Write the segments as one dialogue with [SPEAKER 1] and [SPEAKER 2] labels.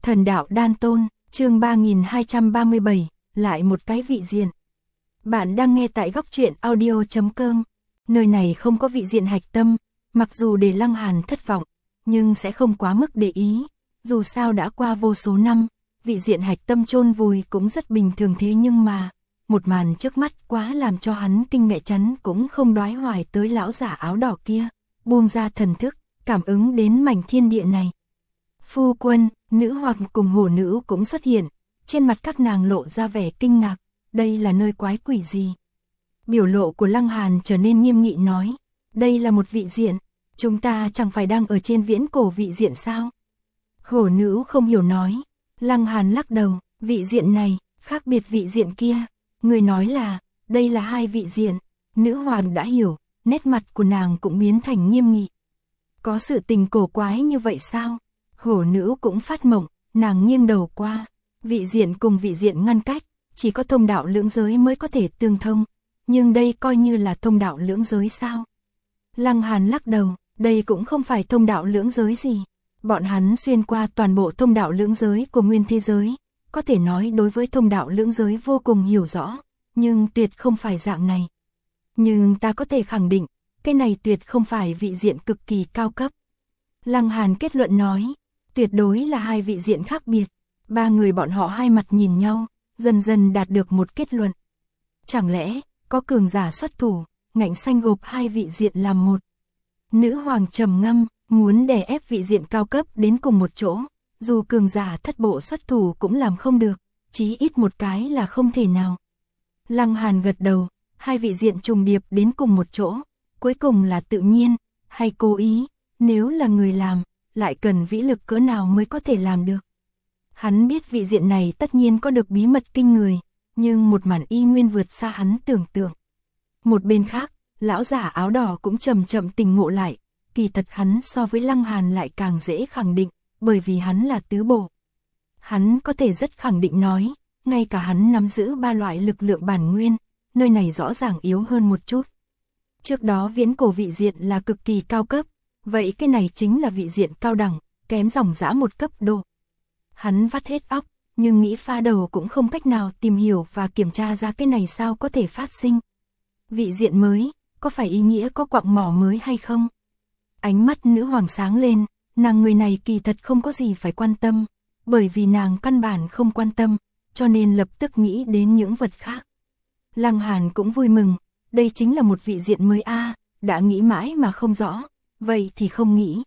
[SPEAKER 1] Thần đạo đan tôn, chương 3237, lại một cái vị diện. Bạn đang nghe tại góc truyện audio.com. Nơi này không có vị diện hạch tâm, mặc dù để Lăng Hàn thất vọng, nhưng sẽ không quá mức để ý. Dù sao đã qua vô số năm, vị diện hạch tâm chôn vùi cũng rất bình thường, thế nhưng mà một màn trước mắt quá làm cho hắn kinh ngạc, chắn cũng không đoái hoài tới lão giả áo đỏ kia, buông ra thần thức, cảm ứng đến mảnh thiên địa này. Phu quân, nữ hoặc cùng hổ nữ cũng xuất hiện, trên mặt các nàng lộ ra vẻ kinh ngạc, đây là nơi quái quỷ gì? Biểu lộ của Lăng Hàn trở nên nghiêm nghị nói, đây là một vị diện, chúng ta chẳng phải đang ở trên viễn cổ vị diện sao? Hổ nữ không hiểu nói, Lăng Hàn lắc đầu, vị diện này, khác biệt vị diện kia, người nói là, đây là hai vị diện, nữ hoàng đã hiểu, nét mặt của nàng cũng biến thành nghiêm nghị. Có sự tình cổ quái như vậy sao? Hổ nữ cũng phát mộng, nàng nghiêng đầu qua, vị diện cùng vị diện ngăn cách, chỉ có thông đạo lưỡng giới mới có thể tương thông, nhưng đây coi như là thông đạo lưỡng giới sao? Lăng Hàn lắc đầu, đây cũng không phải thông đạo lưỡng giới gì, bọn hắn xuyên qua toàn bộ thông đạo lưỡng giới của nguyên thế giới, có thể nói đối với thông đạo lưỡng giới vô cùng hiểu rõ, nhưng tuyệt không phải dạng này. Nhưng ta có thể khẳng định, cái này tuyệt không phải vị diện cực kỳ cao cấp. Lăng Hàn kết luận nói, tuyệt đối là hai vị diện khác biệt. Ba người bọn họ hai mặt nhìn nhau, dần dần đạt được một kết luận. Chẳng lẽ, có cường giả xuất thủ, ngạnh xanh gộp hai vị diện làm một. Nữ hoàng trầm ngâm, muốn đè ép vị diện cao cấp đến cùng một chỗ, dù cường giả thất bộ xuất thủ cũng làm không được, chí ít một cái là không thể nào. Lăng Hàn gật đầu, hai vị diện trùng điệp đến cùng một chỗ, cuối cùng là tự nhiên, hay cố ý, nếu là người làm, lại cần vĩ lực cỡ nào mới có thể làm được. Hắn biết vị diện này tất nhiên có được bí mật kinh người, nhưng một màn y nguyên vượt xa hắn tưởng tượng. Một bên khác, lão giả áo đỏ cũng chậm chậm tỉnh ngộ lại, kỳ thật hắn so với Lăng Hàn lại càng dễ khẳng định, bởi vì hắn là tứ bổ. Hắn có thể rất khẳng định nói, ngay cả hắn nắm giữ ba loại lực lượng bản nguyên, nơi này rõ ràng yếu hơn một chút. Trước đó viễn cổ vị diện là cực kỳ cao cấp, vậy cái này chính là vị diện cao đẳng, kém dòng dã một cấp độ. Hắn vắt hết óc, nhưng nghĩ pha đầu cũng không cách nào tìm hiểu và kiểm tra ra cái này sao có thể phát sinh. Vị diện mới, có phải ý nghĩa có quặng mỏ mới hay không? Ánh mắt nữ hoàng sáng lên, nàng người này kỳ thật không có gì phải quan tâm, bởi vì nàng căn bản không quan tâm, cho nên lập tức nghĩ đến những vật khác. Lăng Hàn cũng vui mừng, đây chính là một vị diện mới a, đã nghĩ mãi mà không rõ, vậy thì không nghĩ.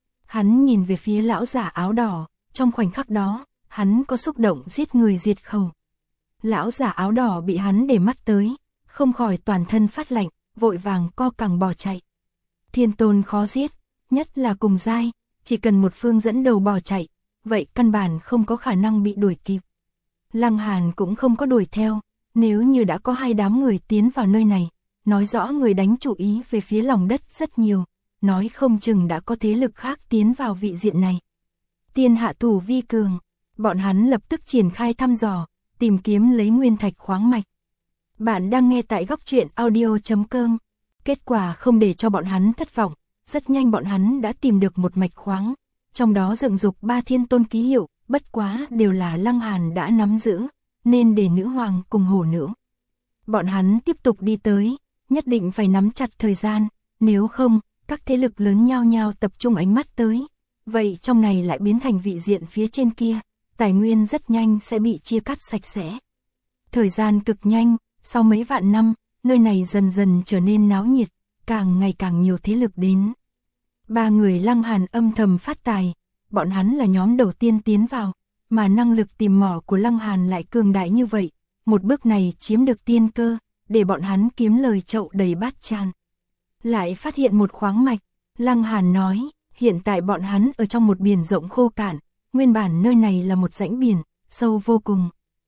[SPEAKER 1] Hắn nhìn về phía lão giả áo đỏ, trong khoảnh khắc đó, hắn có xúc động giết người diệt khẩu. Lão giả áo đỏ bị hắn để mắt tới, không khỏi toàn thân phát lạnh, vội vàng co cẳng bỏ chạy. Thiên tôn khó giết, nhất là cùng giai, chỉ cần một phương dẫn đầu bỏ chạy, vậy căn bản không có khả năng bị đuổi kịp. Lăng Hàn cũng không có đuổi theo, nếu như đã có hai đám người tiến vào nơi này, nói rõ người đánh chủ ý về phía lòng đất rất nhiều, nói không chừng đã có thế lực khác tiến vào vị diện này. Tiên hạ thủ vi cường, bọn hắn lập tức triển khai thăm dò, tìm kiếm lấy nguyên thạch khoáng mạch. Bạn đang nghe tại góc truyện audio.com. Kết quả không để cho bọn hắn thất vọng, rất nhanh bọn hắn đã tìm được một mạch khoáng, trong đó dựng dục 3 thiên tôn ký hiệu, bất quá đều là Lăng Hàn đã nắm giữ, nên để nữ hoàng cùng hổ nữ. Bọn hắn tiếp tục đi tới, nhất định phải nắm chặt thời gian, nếu không, các thế lực lớn nhao nhao tập trung ánh mắt tới. Vậy trong này lại biến thành vị diện phía trên kia, tài nguyên rất nhanh sẽ bị chia cắt sạch sẽ. Thời gian cực nhanh, sau mấy vạn năm, nơi này dần dần trở nên náo nhiệt, càng ngày càng nhiều thế lực đến. Ba người Lăng Hàn âm thầm phát tài, bọn hắn là nhóm đầu tiên tiến vào, mà năng lực tìm mỏ của Lăng Hàn lại cường đại như vậy, một bước này chiếm được tiên cơ, để bọn hắn kiếm lời chậu đầy bát tràn. Lại phát hiện một khoáng mạch, Lăng Hàn nói, hiện tại bọn hắn ở trong một biển rộng khô cạn, nguyên bản nơi này là một rãnh biển, sâu vô cùng.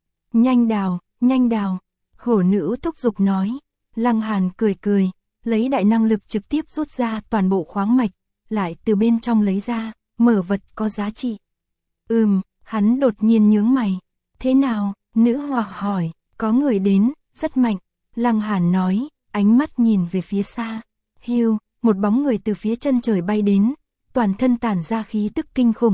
[SPEAKER 1] Nhanh đào, hổ nữ thúc giục nói. Lăng Hàn cười cười, lấy đại năng lực trực tiếp rút ra toàn bộ khoáng mạch, lại từ bên trong lấy ra, mở vật có giá trị. Hắn đột nhiên nhướng mày. Thế nào? Nữ hoàng hỏi, có người đến, rất mạnh. Lăng Hàn nói, ánh mắt nhìn về phía xa. Hiu, một bóng người từ phía chân trời bay đến, toàn thân tản ra khí tức kinh khủng,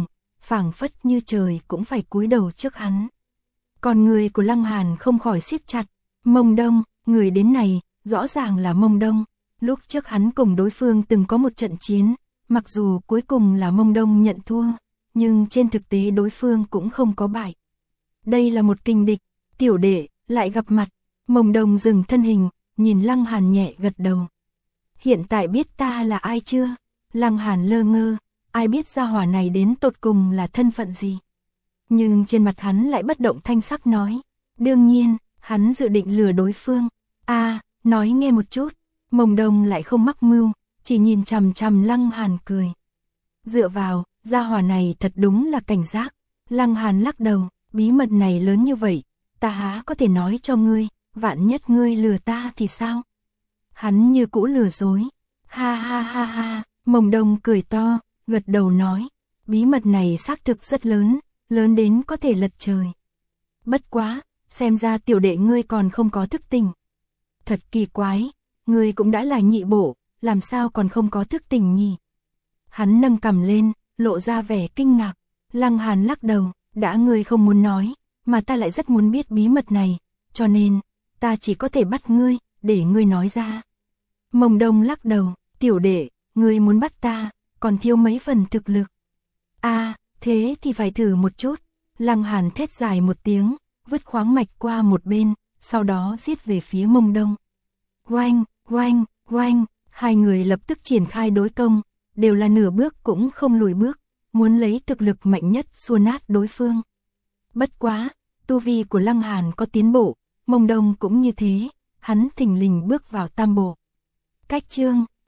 [SPEAKER 1] phảng phất như trời cũng phải cúi đầu trước hắn. Còn người của Lăng Hàn không khỏi siết chặt, Mông Đông, người đến này, rõ ràng là Mông Đông. Lúc trước hắn cùng đối phương từng có một trận chiến, mặc dù cuối cùng là Mông Đông nhận thua, nhưng trên thực tế đối phương cũng không có bại. Đây là một kình địch, tiểu đệ, lại gặp mặt. Mông Đông dừng thân hình, nhìn Lăng Hàn nhẹ gật đầu. Hiện tại biết ta là ai chưa? Lăng Hàn lơ ngơ, ai biết gia hỏa này đến tột cùng là thân phận gì? Nhưng trên mặt hắn lại bất động thanh sắc nói. Đương nhiên, hắn dự định lừa đối phương. Nói nghe một chút. Mông Đông lại không mắc mưu, chỉ nhìn chằm chằm Lăng Hàn cười. Dựa vào, gia hỏa này thật đúng là cảnh giác. Lăng Hàn lắc đầu, bí mật này lớn như vậy, ta há có thể nói cho ngươi, vạn nhất ngươi lừa ta thì sao? Hắn như cũ lừa dối. Ha ha ha ha, Mông Đông cười to, gật đầu nói, bí mật này xác thực rất lớn, lớn đến có thể lật trời. Bất quá, xem ra tiểu đệ ngươi còn không có thức tỉnh. Thật kỳ quái, ngươi cũng đã là nhị bộ, làm sao còn không có thức tỉnh nhỉ? Hắn nâng cằm lên, lộ ra vẻ kinh ngạc. Lăng Hàn lắc đầu, đã ngươi không muốn nói, mà ta lại rất muốn biết bí mật này, cho nên, ta chỉ có thể bắt ngươi, để ngươi nói ra. Mông Đông lắc đầu, tiểu đệ, ngươi muốn bắt ta, còn thiếu mấy phần thực lực. Thế thì phải thử một chút. Lăng Hàn thét dài một tiếng, vứt khoáng mạch qua một bên, sau đó giết về phía Mông Đông. Oanh, oanh, oanh, hai người lập tức triển khai đối công, đều là nửa bước cũng không lùi bước, muốn lấy thực lực mạnh nhất xua nát đối phương. Bất quá, tu vi của Lăng Hàn có tiến bộ, Mông Đông cũng như thế, hắn thình lình bước vào tam bộ. Cách chương